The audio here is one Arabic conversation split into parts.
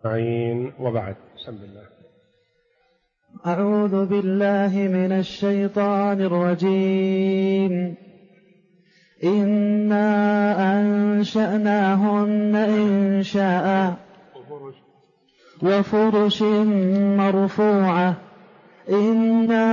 وبعد. بسم الله. أعوذ بالله من الشيطان الرجيم. إنا أنشأناهن إنشاء وفرش مرفوعة. إنا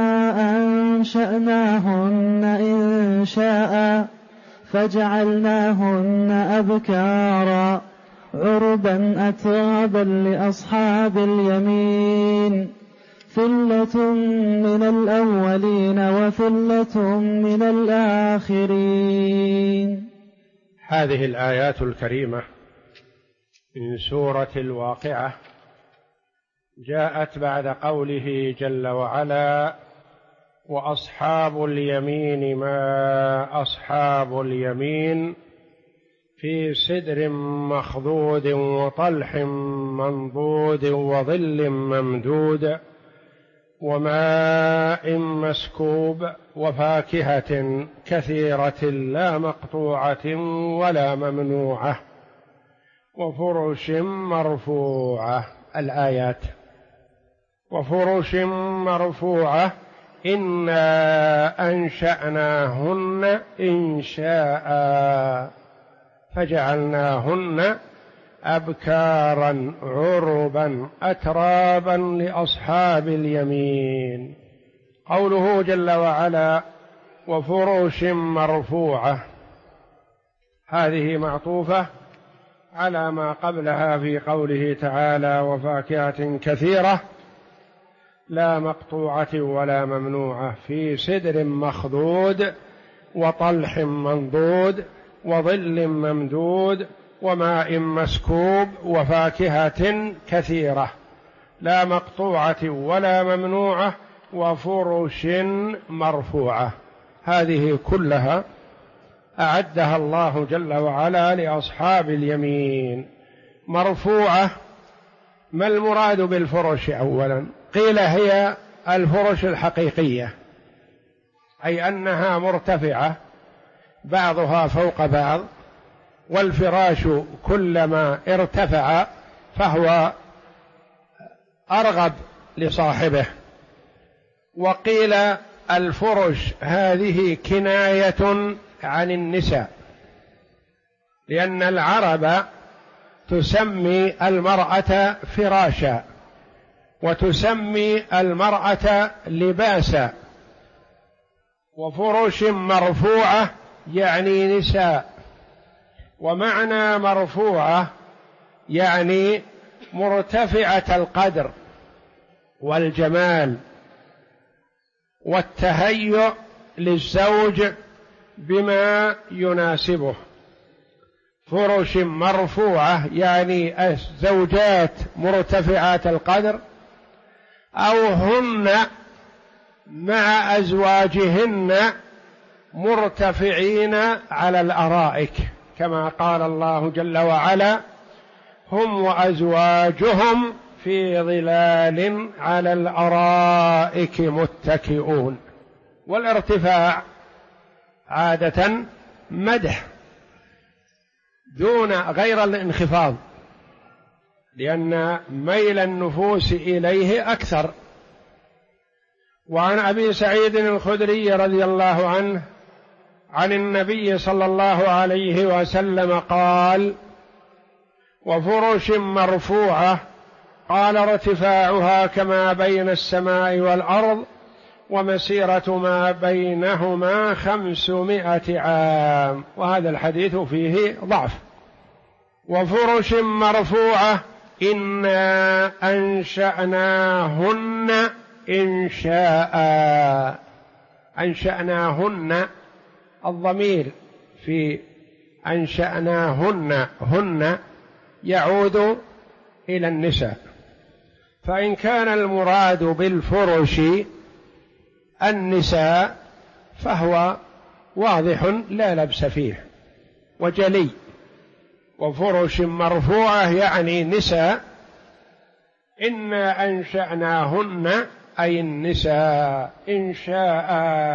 أنشأناهن إنشاء فجعلناهن أبكارا عربا أترابا لأصحاب اليمين ثلة من الأولين وثلة من الآخرين. هذه الآيات الكريمة من سورة الواقعة جاءت بعد قوله جل وعلا: وأصحاب اليمين ما أصحاب اليمين في سدر مخضود وطلح منضود وظل ممدود وماء مسكوب وفاكهة كثيرة لا مقطوعة ولا ممنوعة وفرش مرفوعة. الآيات: وفرش مرفوعة إنا أنشأناهن إنشاء فجعلناهن أبكارا عربا أترابا لأصحاب اليمين. قوله جل وعلا: وفرش مرفوعة، هذه معطوفة على ما قبلها في قوله تعالى: وفاكهة كثيرة لا مقطوعة ولا ممنوعة في سدر مخضود وطلح منضود وظل ممدود وماء مسكوب وفاكهة كثيرة لا مقطوعة ولا ممنوعة وفرش مرفوعة. هذه كلها أعدها الله جل وعلا لأصحاب اليمين. مرفوعة، ما المراد بالفرش؟ أولا قيل هي الفرش الحقيقية، أي أنها مرتفعة بعضها فوق بعض، والفراش كلما ارتفع فهو أرغب لصاحبه. وقيل الفرش هذه كناية عن النساء، لأن العرب تسمي المرأة فراشا وتسمي المرأة لباسا. وفرش مرفوعة يعني نساء، ومعنى مرفوعة يعني مرتفعة القدر والجمال والتهيؤ للزوج بما يناسبه. فرش مرفوعة يعني الزوجات مرتفعات القدر، أو هن مع أزواجهن مرتفعين على الأرائك، كما قال الله جل وعلا: هم وأزواجهم في ظلال على الأرائك متكئون. والارتفاع عادة مدح دون غير الانخفاض، لأن ميل النفوس إليه أكثر. وعن أبي سعيد الخدري رضي الله عنه عن النبي صلى الله عليه وسلم قال: وفرش مرفوعة، قال: ارتفاعها كما بين السماء والأرض ومسيرة ما بينهما 500 عام. وهذا الحديث فيه ضعف. وفرش مرفوعة إنا أنشأناهن إنشاء. أنشأناهن، الضمير في أنشأناهن هن يعود إلى النساء، فإن كان المراد بالفرش النساء فهو واضح لا لبس فيه وجلي. وفرش مرفوعة يعني نساء. إنا أنشأناهن أي النساء إنشاء.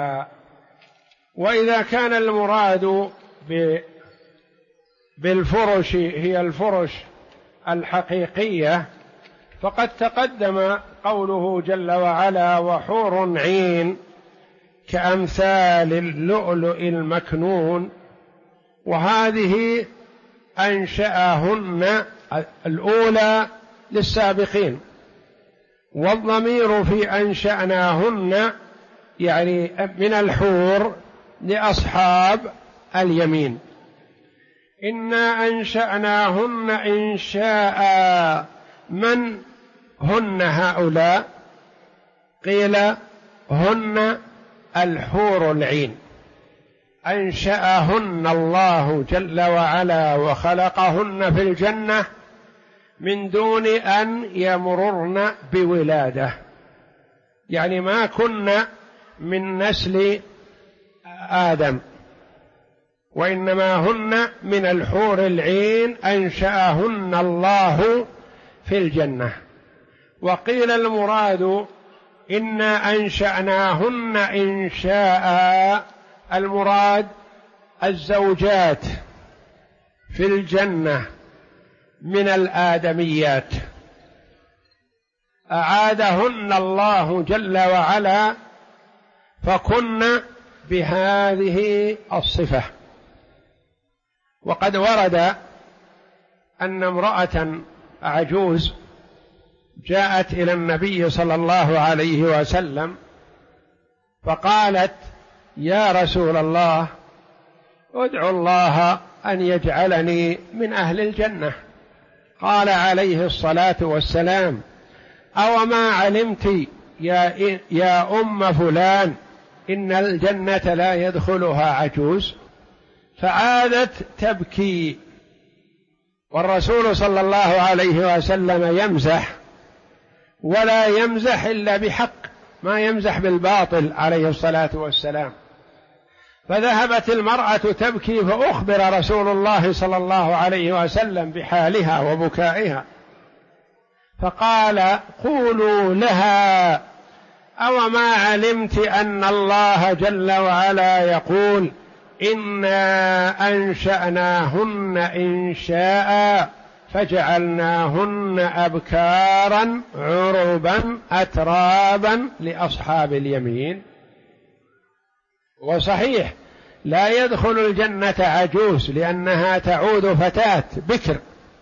وإذا كان المراد بالفرش هي الفرش الحقيقية فقد تقدم قوله جل وعلا: وحور عين كأمثال اللؤلؤ المكنون، وهذه أنشأهن الأولى للسابقين، والضمير في أنشأناهن يعني من الحور لأصحاب اليمين. إنا أنشأناهن إنشاء. من هن هؤلاء؟ قيل هن الحور العين، أنشأهن الله جل وعلا وخلقهن في الجنة من دون أن يمررن بولادة، يعني ما كن من نسل آدم، وإنما هن من الحور العين أنشأهن الله في الجنة. وقيل المراد إنا أنشأناهن إنشاء، المراد الزوجات في الجنة من الآدميات، أعادهن الله جل وعلا فكن بهذه الصفة. وقد ورد أن امرأة عجوز جاءت إلى النبي صلى الله عليه وسلم فقالت: يا رسول الله، ادعو الله أن يجعلني من أهل الجنة. قال عليه الصلاة والسلام: أو ما علمت يا أم فلان إن الجنة لا يدخلها عجوز؟ فعادت تبكي، والرسول صلى الله عليه وسلم يمزح، ولا يمزح إلا بحق، ما يمزح بالباطل عليه الصلاة والسلام. فذهبت المرأة تبكي، فأخبر رسول الله صلى الله عليه وسلم بحالها وبكائها، فقال: قولوا لها: أو ما علمت أن الله جل وعلا يقول: إنا أنشأناهن إنشاء فجعلناهن أبكارا عربا أترابا لأصحاب اليمين. وصحيح لا يدخل الجنة عجوز، لأنها تعود فتاة بكر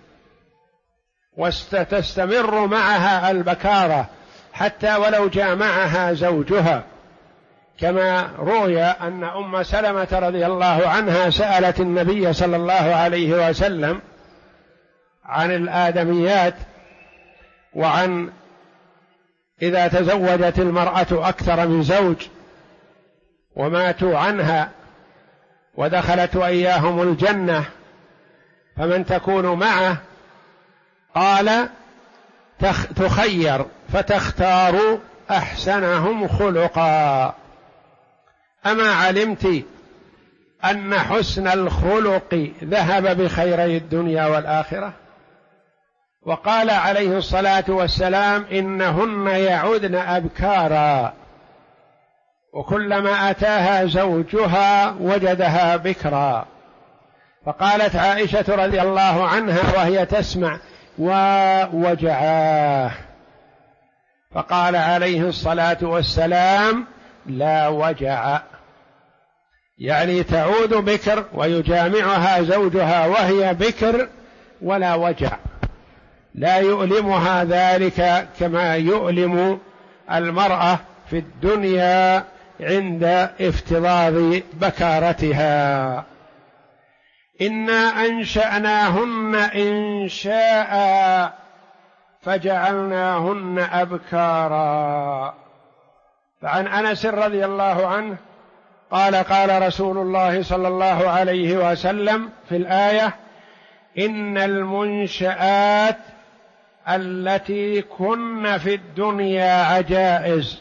وستستمر معها البكارة حتى ولو جامعها زوجها، كما روي أن أم سلمة رضي الله عنها سألت النبي صلى الله عليه وسلم عن الآدميات، وعن إذا تزوجت المرأة أكثر من زوج وماتوا عنها ودخلت وإياهم الجنة فمن تكون معه؟ قال: تخير فتختار أحسنهم خلقا. أما علمت أن حسن الخلق ذهب بخيري الدنيا والآخرة؟ وقال عليه الصلاة والسلام: إنهن يعودن أبكارا، وكلما أتاها زوجها وجدها بكرا. فقالت عائشة رضي الله عنها وهي تسمع: ووجعاه. فقال عليه الصلاة والسلام: لا وجع، يعني تعود بكر ويجامعها زوجها وهي بكر ولا وجع، لا يؤلمها ذلك كما يؤلم المرأة في الدنيا عند افتضاض بكارتها. إنا أنشأناهن إنشاء فجعلناهن أبكارا. فعن أنس رضي الله عنه قال: قال رسول الله صلى الله عليه وسلم في الآية: إن المنشآت التي كن في الدنيا عجائز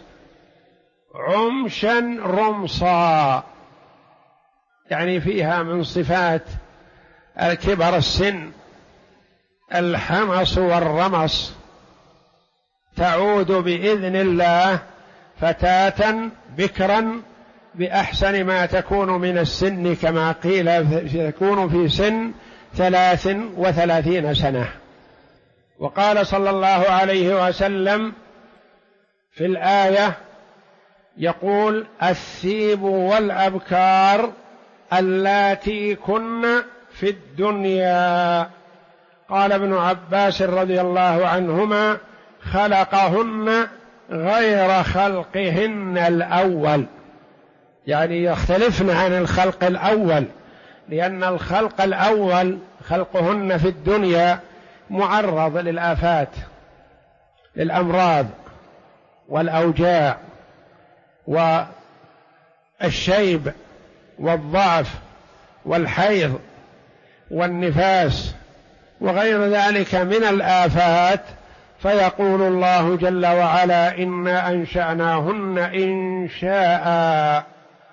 عمشا رمصا، يعني فيها من صفات الكبر السن الحمص والرمص، تعود بإذن الله فتاة بكرا بأحسن ما تكون من السن، كما قيل تكون في سن 33 سنة، وقال صلى الله عليه وسلم في الآية يقول: الثيب والأبكار اللاتي كن في الدنيا. قال ابن عباس رضي الله عنهما: خلقهن غير خلقهن الأول، يعني يختلفن عن الخلق الأول، لأن الخلق الأول خلقهن في الدنيا معرض للآفات، للأمراض والأوجاع والشيب والضعف والحيض والنفاس وغير ذلك من الآفات، فيقول الله جل وعلا: إنا أنشأناهن إنشاء،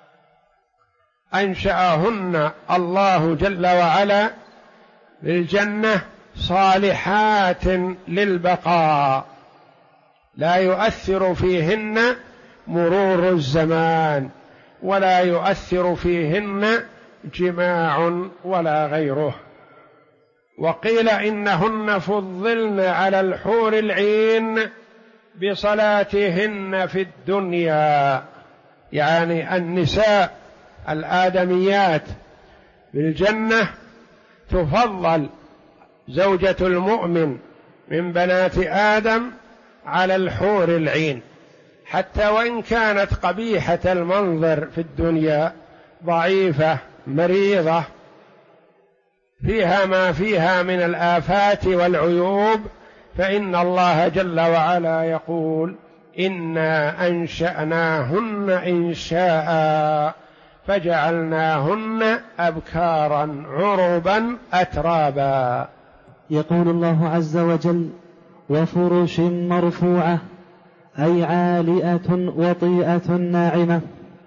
أنشأهن الله جل وعلا بالجنة صالحات للبقاء، لا يؤثر فيهن مرور الزمان، ولا يؤثر فيهن جماع ولا غيره. وقيل إنهن فضلن على الحور العين بصلاتهن في الدنيا، يعني النساء الآدميات بالجنة تفضل زوجة المؤمن من بنات آدم على الحور العين، حتى وإن كانت قبيحة المنظر في الدنيا، ضعيفة مريضة فيها ما فيها من الآفات والعيوب، فإن الله جل وعلا يقول: إنا أنشأناهن إنشاء فجعلناهن أبكارا عربا أترابا. يقول الله عز وجل: وفرش مرفوعة، أي عالية وطيئة ناعمة.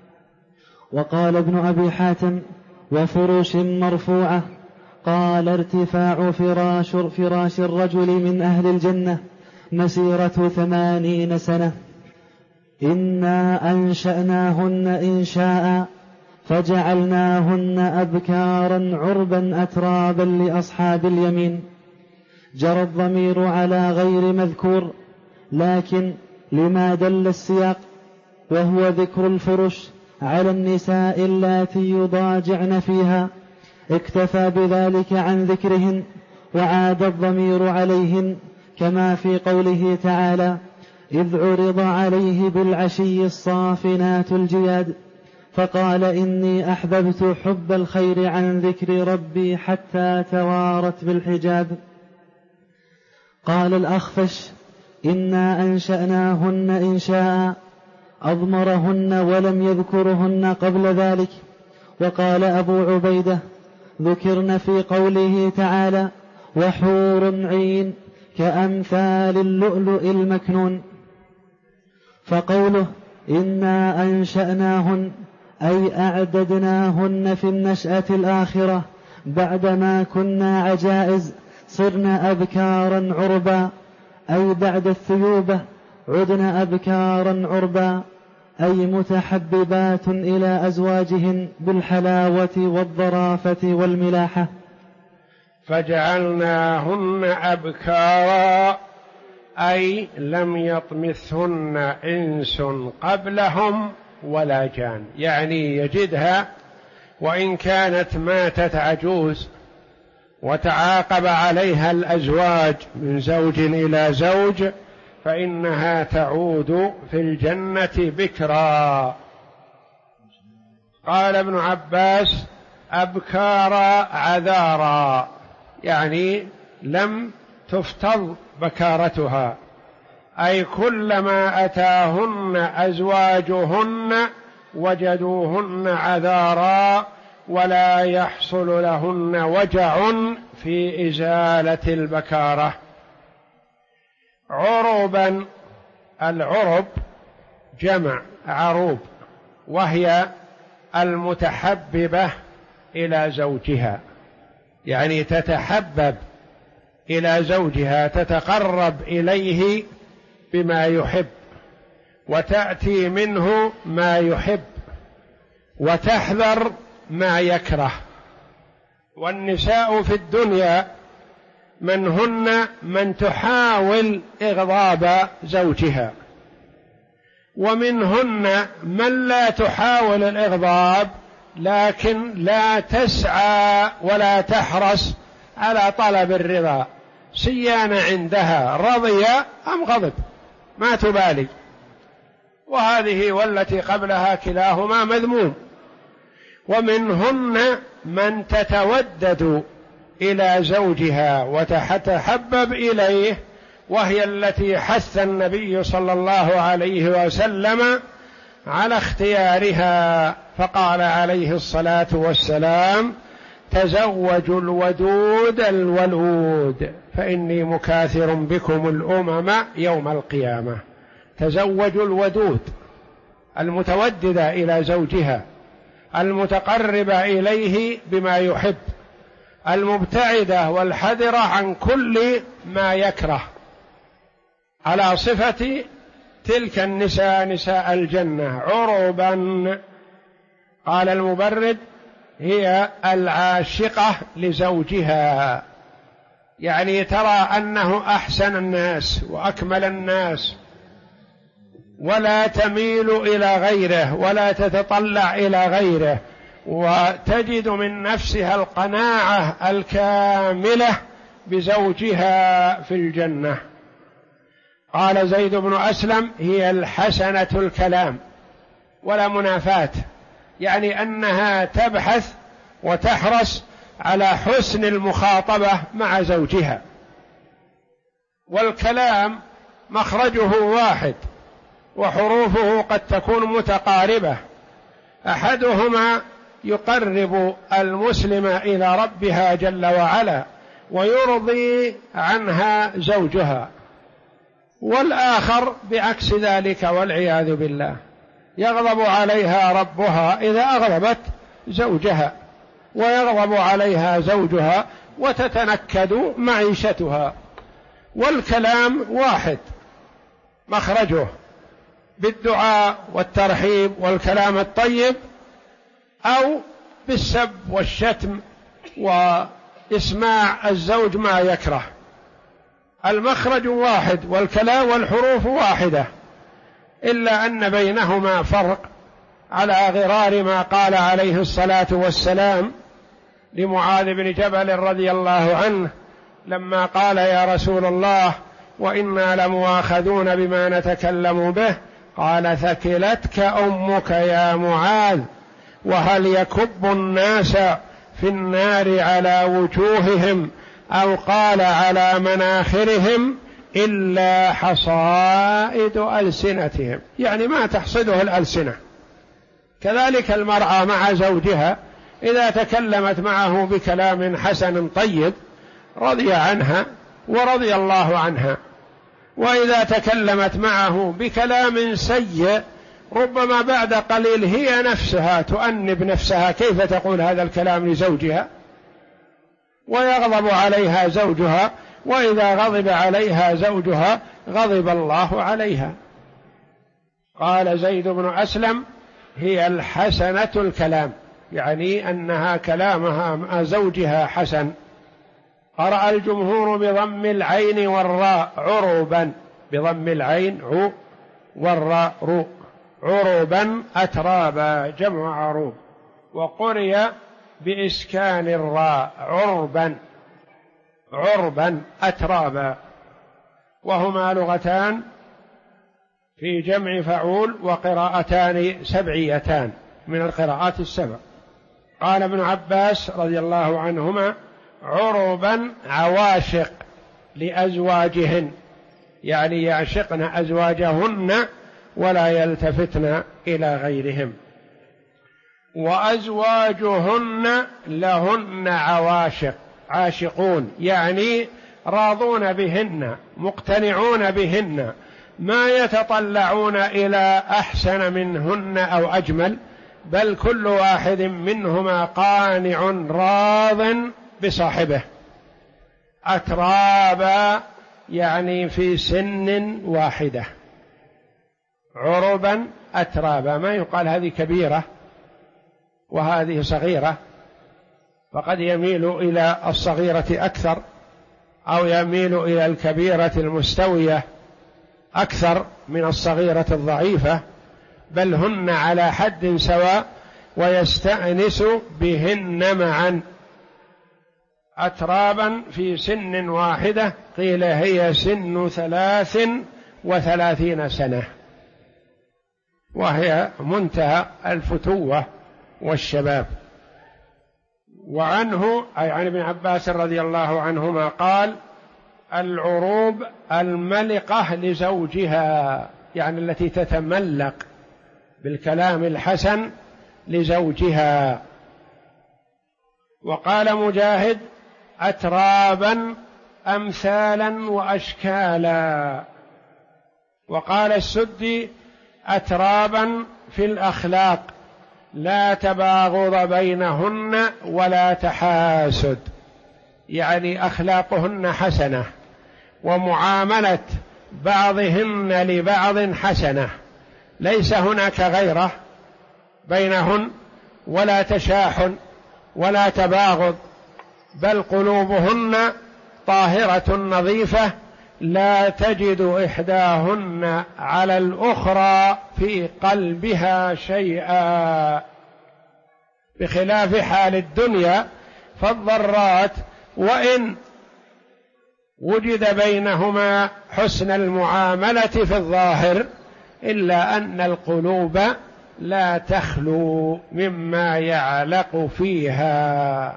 وقال ابن أبي حاتم: وفرش مرفوعة قال ارتفاع فراش الرجل من أهل الجنة مسيرة 80 سنة. إنا أنشأناهن إنشاء فجعلناهن أبكارا عربا أترابا لأصحاب اليمين. جرى الضمير على غير مذكور، لكن لما دل السياق وهو ذكر الفرش على النساء اللاتي يضاجعن فيها، اكتفى بذلك عن ذكرهن، وعاد الضمير عليهن، كما في قوله تعالى: إذ عرض عليه بالعشي الصافنات الجياد فقال إني أحببت حب الخير عن ذكر ربي حتى توارت بالحجاب. قال الأخفش: إنا أنشأناهن إنشاء، أضمرهن ولم يذكرهن قبل ذلك. وقال أبو عبيدة: ذكرن في قوله تعالى: وحور عين كأمثال اللؤلؤ المكنون. فقوله إنا أنشأناهن أي أعددناهن في النشأة الآخرة بعدما كنا عجائز صرنا أبكارا عربا، أي بعد الثيوبة عدنا أبكارا عربا، أي متحببات إلى أزواجهن بالحلاوة والظرافة والملاحة. فجعلناهن أبكارا أي لم يطمثهن إنس قبلهم ولا جان، يعني يجدها وإن كانت ماتت عجوز وتعاقب عليها الأزواج من زوج إلى زوج، فإنها تعود في الجنة بكرا. قال ابن عباس: أبكارا عذارا، يعني لم تفتض بكارتها، أي كلما أتاهن أزواجهن وجدوهن عذارا ولا يحصل لهن وجع في إزالة البكارة. عربا، العرب جمع عروب، وهي المتحببة إلى زوجها، يعني تتحبب إلى زوجها، تتقرب إليه بما يحب، وتأتي منه ما يحب، وتحذر ما يكره. والنساء في الدنيا منهن من تحاول إغضاب زوجها، ومنهن من لا تحاول الإغضاب لكن لا تسعى ولا تحرص على طلب الرضا، سيان عندها رضي أم غضب ما تبالي، وهذه والتي قبلها كلاهما مذموم. ومنهن من تتودد إلى زوجها وتتحبب إليه، وهي التي حث النبي صلى الله عليه وسلم على اختيارها، فقال عليه الصلاة والسلام: تزوجوا الودود الولود فإني مكاثر بكم الأمم يوم القيامة. تزوجوا الودود، المتوددة إلى زوجها، المتقربة إليه بما يحب، المبتعدة والحذرة عن كل ما يكره، على صفة تلك النساء نساء الجنة عربا. قال المبرد: هي العاشقة لزوجها، يعني ترى أنه أحسن الناس وأكمل الناس، ولا تميل إلى غيره ولا تتطلع إلى غيره، وتجد من نفسها القناعة الكاملة بزوجها في الجنة. قال زيد بن أسلم: هي الحسنة الكلام، ولا منافاة، يعني أنها تبحث وتحرص على حسن المخاطبة مع زوجها، والكلام مخرجه واحد وحروفه قد تكون متقاربة، أحدهما يقرب المسلم إلى ربها جل وعلا ويرضي عنها زوجها، والآخر بعكس ذلك والعياذ بالله، يغضب عليها ربها إذا أغضبت زوجها، ويغضب عليها زوجها وتتنكد معيشتها. والكلام واحد مخرجه بالدعاء والترحيب والكلام الطيب، أو بالسب والشتم وإسماع الزوج ما يكره. المخرج واحد والكلام والحروف واحدة، إلا أن بينهما فرق، على غرار ما قال عليه الصلاة والسلام لمعاذ بن جبل رضي الله عنه لما قال: يا رسول الله وإنا لمؤاخذون بما نتكلم به، قال: ثكلتك أمك يا معاذ، وهل يكب الناس في النار على وجوههم أو قال على مناخرهم إلا حصائد ألسنتهم، يعني ما تحصده الألسنة. كذلك المرأة مع زوجها إذا تكلمت معه بكلام حسن طيب رضي عنها ورضي الله عنها، وإذا تكلمت معه بكلام سيء ربما بعد قليل هي نفسها تؤنب نفسها كيف تقول هذا الكلام لزوجها، ويغضب عليها زوجها، وإذا غضب عليها زوجها غضب الله عليها. قال زيد بن أسلم: هي الحسنة الكلام، يعني أنها كلامها مع زوجها حسن. قرأ الجمهور بضم العين والراء عربا، بضم العين عو والراء رو، عربا أترابا جمع عروب، وقرئ بإسكان الراء عربا، عربا أترابا، وهما لغتان في جمع فعول وقراءتان سبعيتان من القراءات السبع. قال ابن عباس رضي الله عنهما: عربا عواشق لأزواجهن، يعني يعشقن أزواجهن ولا يلتفتن إلى غيرهم، وأزواجهن لهن عواشق، عاشقون يعني راضون بهن مقتنعون بهن، ما يتطلعون إلى أحسن منهن أو أجمل، بل كل واحد منهما قانع راض بصاحبه. أترابا يعني في سن واحدة، عربا أترابا، ما يقال هذه كبيرة وهذه صغيرة، فقد يميل إلى الصغيرة أكثر أو يميل إلى الكبيرة المستوية أكثر من الصغيرة الضعيفة، بل هن على حد سواء ويستأنس بهن معا. أترابا في سن واحدة، قيل هي سن 33 سنة، وهي منتهى الفتوة والشباب. وعنه أي عن ابن عباس رضي الله عنهما قال: العروب الملقة لزوجها، يعني التي تتملق بالكلام الحسن لزوجها. وقال مجاهد: أترابا أمثالا وأشكالا. وقال السدي: أترابا في الأخلاق، لا تباغض بينهن ولا تحاسد، يعني أخلاقهن حسنة ومعاملة بعضهن لبعض حسنة، ليس هناك غيرة بينهن ولا تشاحن ولا تباغض، بل قلوبهن طاهرة نظيفة، لا تجد إحداهن على الأخرى في قلبها شيئا، بخلاف حال الدنيا، فالضرات وإن وجد بينهما حسن المعاملة في الظاهر، إلا أن القلوب لا تخلو مما يعلق فيها.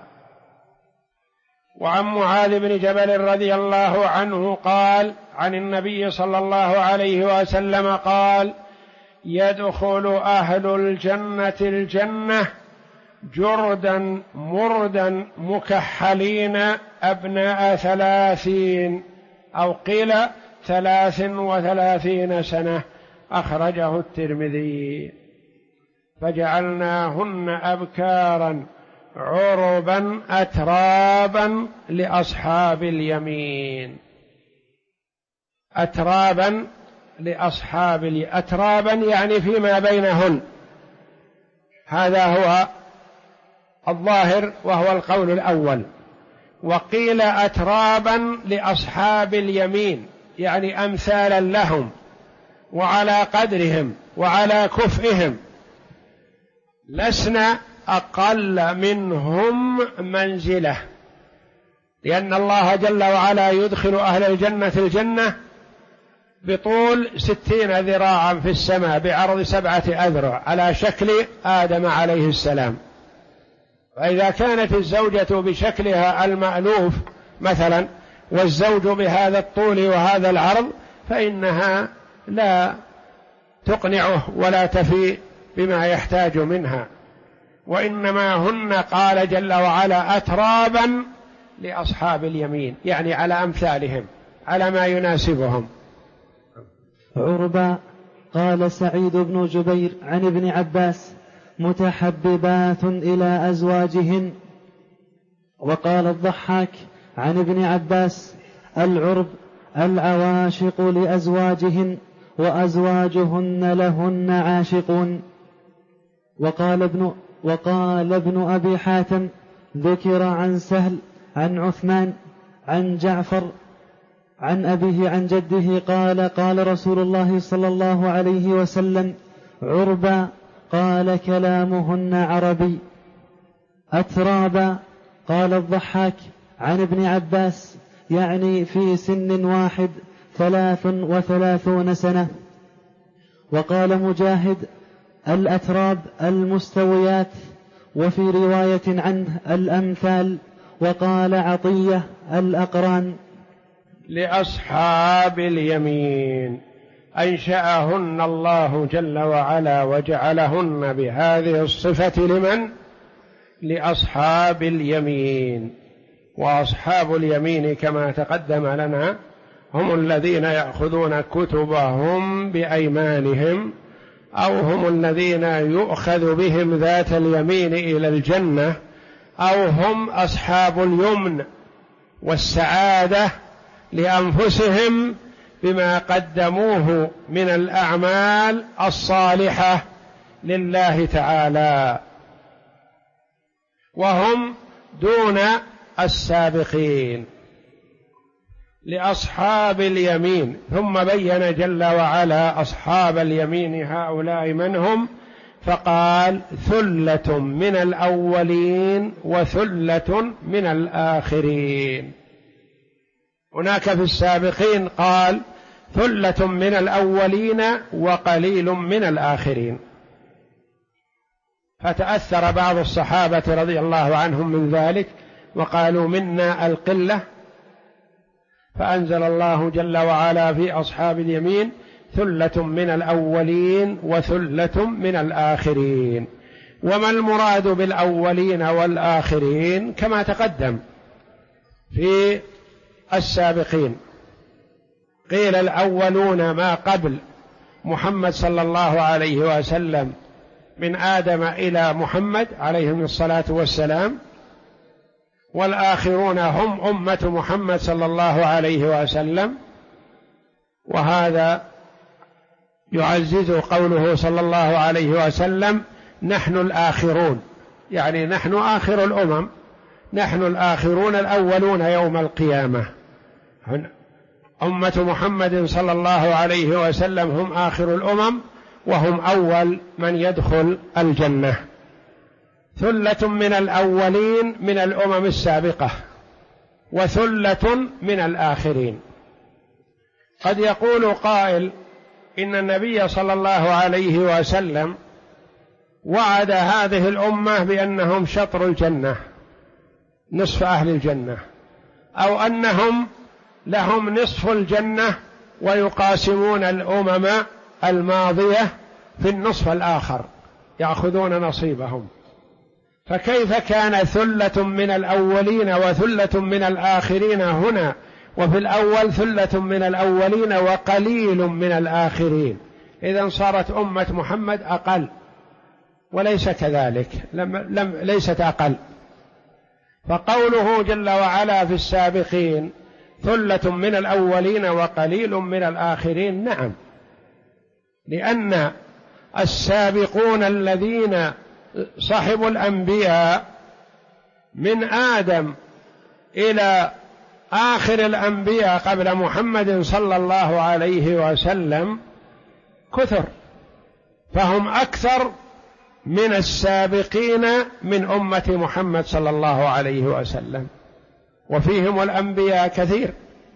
وعن معاذ بن جبل رضي الله عنه قال عن النبي صلى الله عليه وسلم قال: يدخل أهل الجنة الجنة جردا مردا مكحلين أبناء 30، أو قيل 33 سنة، أخرجه الترمذي. فجعلناهن أبكارا عربا أترابا لأصحاب اليمين. أترابا لأصحاب أترابا يعني فيما بينهن، هذا هو الظاهر وهو القول الأول. وقيل أترابا لأصحاب اليمين، يعني أمثالا لهم وعلى قدرهم وعلى كفئهم، لسنا أقل منهم منزلة، لأن الله جل وعلا يدخل أهل الجنة الجنة بطول 60 ذراعا في السماء، بعرض 7 أذرع، على شكل آدم عليه السلام. فإذا كانت الزوجة بشكلها المألوف مثلا، والزوج بهذا الطول وهذا العرض، فإنها لا تقنعه ولا تفي بما يحتاج منها، وإنما هن قال جل وعلا أترابا لأصحاب اليمين، يعني على أمثالهم، على ما يناسبهم. عربا. قال سعيد بن جبير عن ابن عباس: متحببات إلى أزواجهن. وقال الضحاك عن ابن عباس: العرب العواشق لأزواجهن وأزواجهن لهن عاشقون. وقال ابن أبي حاتم: ذكر عن سهل عن عثمان عن جعفر عن أبيه عن جده قال: قال رسول الله صلى الله عليه وسلم: عربا. قال: كلامهن عربي. أترابا. قال الضحاك عن ابن عباس: يعني في سن واحد 33 سنة. وقال مجاهد: الأتراب المستويات، وفي رواية عنه الأمثال. وقال عطية: الأقران. لأصحاب اليمين أنشأهن الله جل وعلا وجعلهن بهذه الصفة لمن؟ لأصحاب اليمين. وأصحاب اليمين كما تقدم لنا هم الذين يأخذون كتبهم بأيمانهم، أو هم الذين يؤخذ بهم ذات اليمين إلى الجنة، أو هم أصحاب اليمن والسعادة لأنفسهم بما قدموه من الأعمال الصالحة لله تعالى، وهم دون السابقين. لأصحاب اليمين، ثم بين جل وعلا أصحاب اليمين هؤلاء من هم، فقال ثلة من الأولين وثلة من الآخرين. هناك في السابقين قال ثلة من الأولين وقليل من الآخرين، فتأثر بعض الصحابة رضي الله عنهم من ذلك وقالوا منا القلة، فأنزل الله جل وعلا في أصحاب اليمين ثلة من الأولين وثلة من الآخرين. وما المراد بالأولين والآخرين؟ كما تقدم في السابقين، قيل الأولون ما قبل محمد صلى الله عليه وسلم من آدم إلى محمد عليهم الصلاة والسلام، والآخرون هم أمة محمد صلى الله عليه وسلم. وهذا يعزز قوله صلى الله عليه وسلم نحن الآخرون، يعني نحن آخر الأمم، نحن الآخرون الأولون يوم القيامة. أمة محمد صلى الله عليه وسلم هم آخر الأمم وهم أول من يدخل الجنة. ثلة من الأولين من الأمم السابقة وثلة من الآخرين. قد يقول قائل إن النبي صلى الله عليه وسلم وعد هذه الأمة بأنهم شطر الجنة، نصف أهل الجنة، أو أنهم لهم نصف الجنة ويقاسمون الأمم الماضية في النصف الآخر يأخذون نصيبهم. فكيف كان ثلة من الأولين وثلة من الآخرين هنا، وفي الأول ثلة من الأولين وقليل من الآخرين؟ إذن صارت أمة محمد أقل، وليس كذلك، ليست أقل. فقوله جل وعلا في السابقين ثلة من الأولين وقليل من الآخرين، نعم، لأن السابقون الذين صحبوا الأنبياء من آدم إلى آخر الأنبياء قبل محمد صلى الله عليه وسلم كثر، فهم أكثر من السابقين من أمة محمد صلى الله عليه وسلم، وفيهم الأنبياء كثير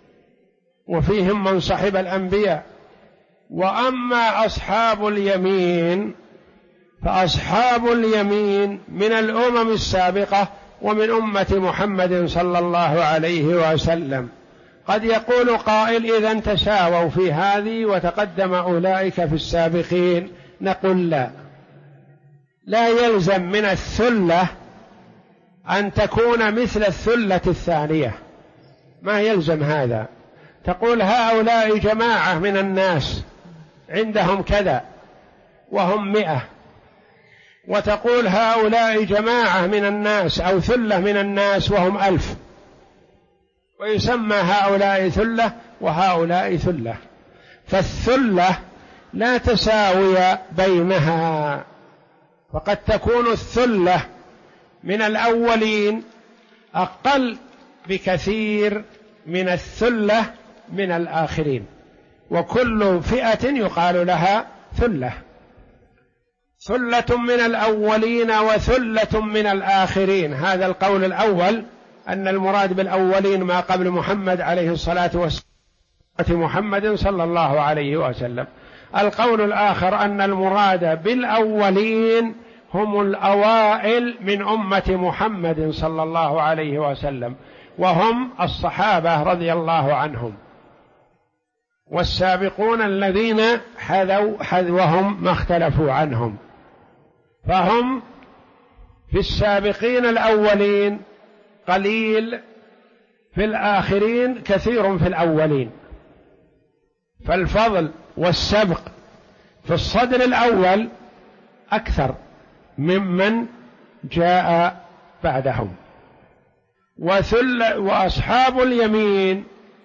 وفيهم من صحب الأنبياء. وأما أصحاب اليمين فأصحاب اليمين من الأمم السابقة ومن أمة محمد صلى الله عليه وسلم. قد يقول قائل إذن تساووا في هذه وتقدم أولئك في السابقين، نقول لا يلزم من الثلة أن تكون مثل الثلة الثانية، ما يلزم هذا. تقول هؤلاء جماعة من الناس عندهم كذا وهم 100، وتقول هؤلاء جماعة من الناس أو ثلة من الناس وهم 1000، ويسمى هؤلاء ثلة وهؤلاء ثلة. فالثلة لا تساوي بينها، فقد تكون الثلة من الأولين أقل بكثير من الثلة من الآخرين، وكل فئة يقال لها ثلة. ثلة من الأولين وثلة من الآخرين، هذا القول الأول أن المراد بالأولين ما قبل محمد عليه الصلاة والسلام، محمد صلى الله عليه وسلم. القول الآخر أن المراد بالأولين هم الأوائل من أمة محمد صلى الله عليه وسلم، وهم الصحابة رضي الله عنهم، والسابقون الذين حذوا حذوهم ما اختلفوا عنهم. فهم في السابقين الأولين قليل، في الآخرين كثير في الأولين. فالفضل والسبق في الصدر الأول أكثر ممن جاء بعدهم. وأصحاب اليمين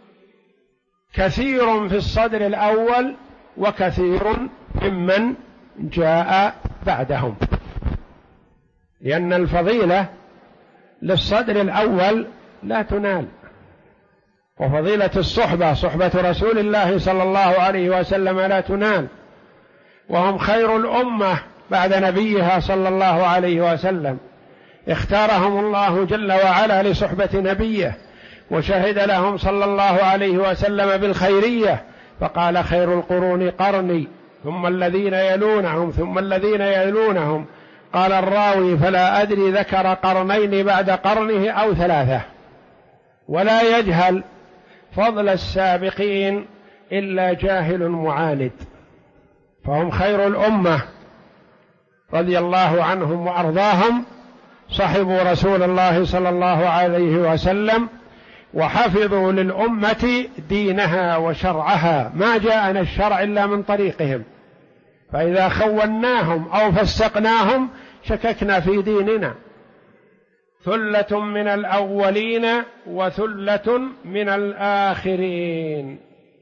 كثير في الصدر الأول وكثير ممن جاء بعدهم، لأن الفضيلة للصدر الأول لا تنال، وفضيلة الصحبة، صحبة رسول الله صلى الله عليه وسلم لا تنال، وهم خير الأمة بعد نبيها صلى الله عليه وسلم، اختارهم الله جل وعلا لصحبة نبيه، وشهد لهم صلى الله عليه وسلم بالخيرية، فقال خير القرون قرني ثم الذين يلونهم ثم الذين يلونهم. قال الراوي فلا أدري ذكر قرنين بعد قرنه أو ثلاثة. ولا يجهل فضل السابقين إلا جاهل معاند، فهم خير الأمة رضي الله عنهم وأرضاهم، صحبوا رسول الله صلى الله عليه وسلم وحفظوا للأمة دينها وشرعها، ما جاءنا الشرع إلا من طريقهم، فإذا خوناهم أو فسقناهم شككنا في ديننا. ثلة من الأولين وثلة من الآخرين.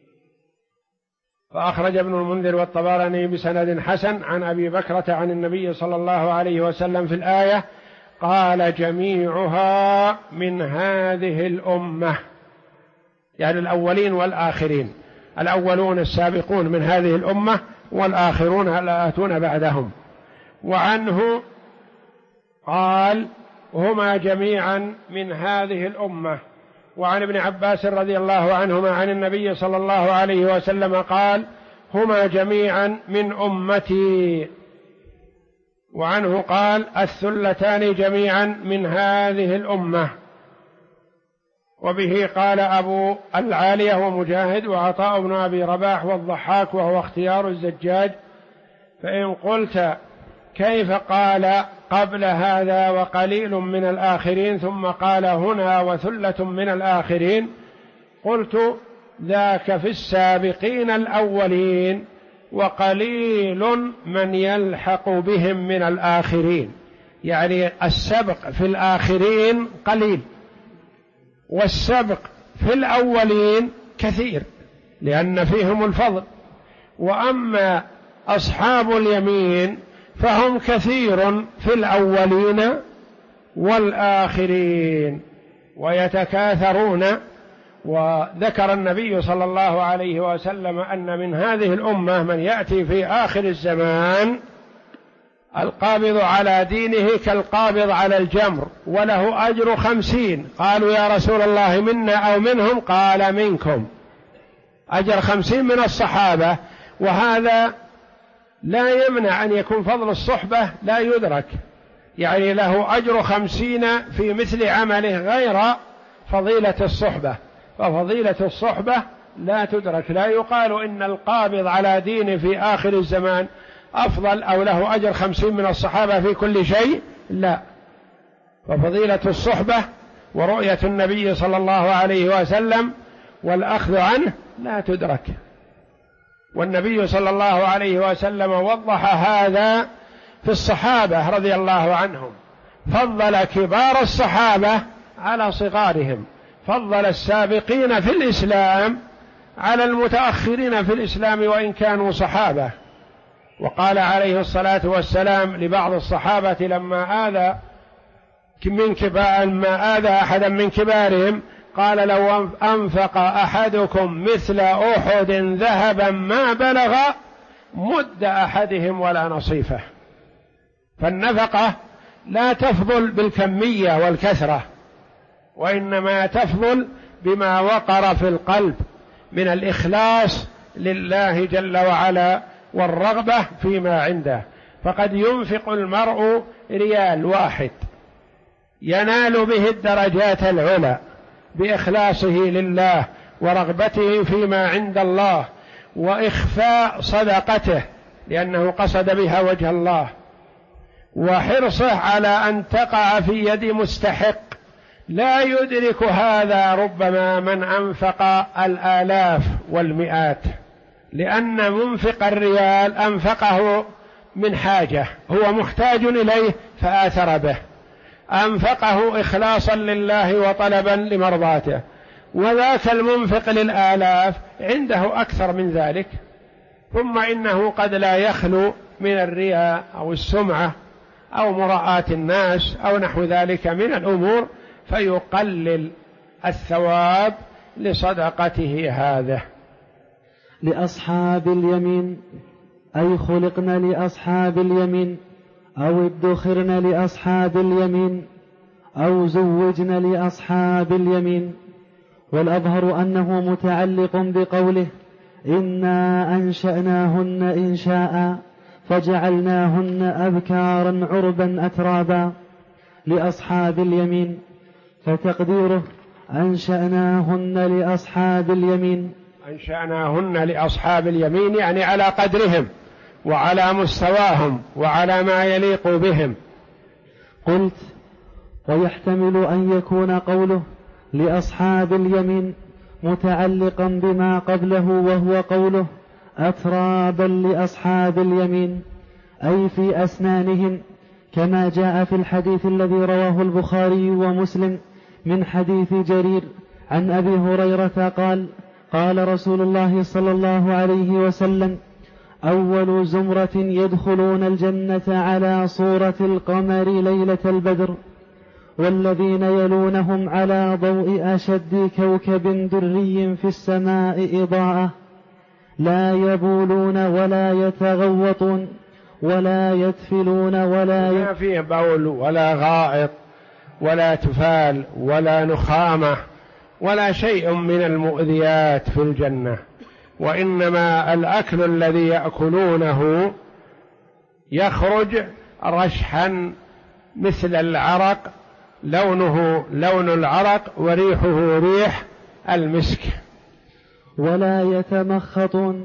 فأخرج ابن المنذر والطبراني بسند حسن عن أبي بكرة عن النبي صلى الله عليه وسلم في الآية قال جميعها من هذه الأمة، يعني الأولين والآخرين، الأولون السابقون من هذه الأمة والآخرون الآتون بعدهم. وعنه قال هما جميعا من هذه الأمة. وعن ابن عباس رضي الله عنهما عن النبي صلى الله عليه وسلم قال هما جميعا من أمتي. وعنه قال الثلتان جميعا من هذه الأمة. وبه قال أبو العالية ومجاهد وعطاء بن أبي رباح والضحاك وهو اختيار الزجاج. فإن قلت كيف قال قبل هذا وقليل من الآخرين ثم قال هنا وثلة من الآخرين، قلت ذاك في السابقين الأولين وقليل من يلحق بهم من الآخرين، يعني السبق في الآخرين قليل والسبق في الأولين كثير لأن فيهم الفضل. وأما أصحاب اليمين فهم كثير في الأولين والآخرين ويتكاثرون. وذكر النبي صلى الله عليه وسلم أن من هذه الأمة من يأتي في آخر الزمان القابض على دينه كالقابض على الجمر وله أجر 50. قالوا يا رسول الله منا أو منهم؟ قال منكم، أجر 50 من الصحابة. وهذا لا يمنع أن يكون فضل الصحبة لا يدرك، يعني له أجر 50 في مثل عمله غير فضيلة الصحبة، ففضيلة الصحبة لا تدرك. لا يقال إن القابض على دين في آخر الزمان أفضل أو له أجر 50 من الصحابة في كل شيء، لا. ففضيلة الصحبة ورؤية النبي صلى الله عليه وسلم والأخذ عنه لا تدرك. والنبي صلى الله عليه وسلم وضح هذا في الصحابة رضي الله عنهم، فضل كبار الصحابة على صغارهم، فضل السابقين في الإسلام على المتأخرين في الإسلام وإن كانوا صحابة. وقال عليه الصلاة والسلام لبعض الصحابة لما آذى ما آذى أحدا من كبارهم، قال لو أنفق أحدكم مثل أحد ذهبا ما بلغ مد أحدهم ولا نصيفه. فالنفقة لا تفضل بالكمية والكثرة، وإنما تفضل بما وقر في القلب من الإخلاص لله جل وعلا والرغبة فيما عنده. فقد ينفق المرء ريال واحد ينال به الدرجات العلى بإخلاصه لله ورغبته فيما عند الله وإخفاء صدقته لأنه قصد بها وجه الله، وحرصه على أن تقع في يد مستحق. لا يدرك هذا ربما من أنفق الآلاف والمئات، لأن منفق الريال أنفقه من حاجة، هو محتاج إليه فآثر به، أنفقه إخلاصا لله وطلبا لمرضاته. وذاك المنفق للآلاف عنده أكثر من ذلك، ثم إنه قد لا يخلو من الرياء أو السمعة أو مراءة الناس أو نحو ذلك من الأمور، فيقلل الثواب لصدقته هذه. لأصحاب اليمين أي خلقنا لأصحاب اليمين، أو ادخرنا لأصحاب اليمين، أو زوجنا لأصحاب اليمين. والأظهر أنه متعلق بقوله إنا أنشأناهن إنشاء فجعلناهن أبكارا عربا أترابا لأصحاب اليمين، فتقديره أنشأناهن لأصحاب اليمين. أنشأناهن لأصحاب اليمين يعني على قدرهم وعلى مستواهم وعلى ما يليق بهم. قلت ويحتمل أن يكون قوله لأصحاب اليمين متعلقا بما قبله، وهو قوله أترابا لأصحاب اليمين، أي في أسنانهم، كما جاء في الحديث الذي رواه البخاري ومسلم من حديث جرير عن أبي هريرة قال قال رسول الله صلى الله عليه وسلم أول زمرة يدخلون الجنة على صورة القمر ليلة البدر، والذين يلونهم على ضوء أشد كوكب دري في السماء إضاءة، لا يبولون ولا يتغوطون ولا يتفلون ما فيه بول ولا غائط ولا تفال ولا نخامة ولا شيء من المؤذيات في الجنة، وإنما الأكل الذي يأكلونه يخرج رشحا مثل العرق، لونه لون العرق وريحه ريح المسك. ولا يتمخطون،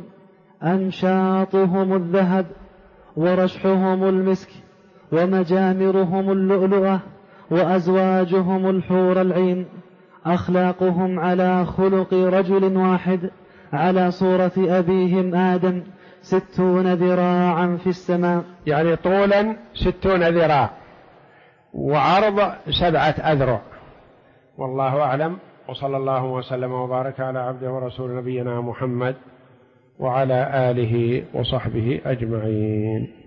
أمشاطهم الذهب ورشحهم المسك ومجامرهم اللؤلؤة وأزواجهم الحور العين، أخلاقهم على خلق رجل واحد على صورة أبيهم آدم 60 ذراعا في السماء، يعني طولا 60 ذراع وعرض 7 أذرع. والله أعلم، وصلى الله وسلم وبارك على عبده ورسول نبينا محمد وعلى آله وصحبه أجمعين.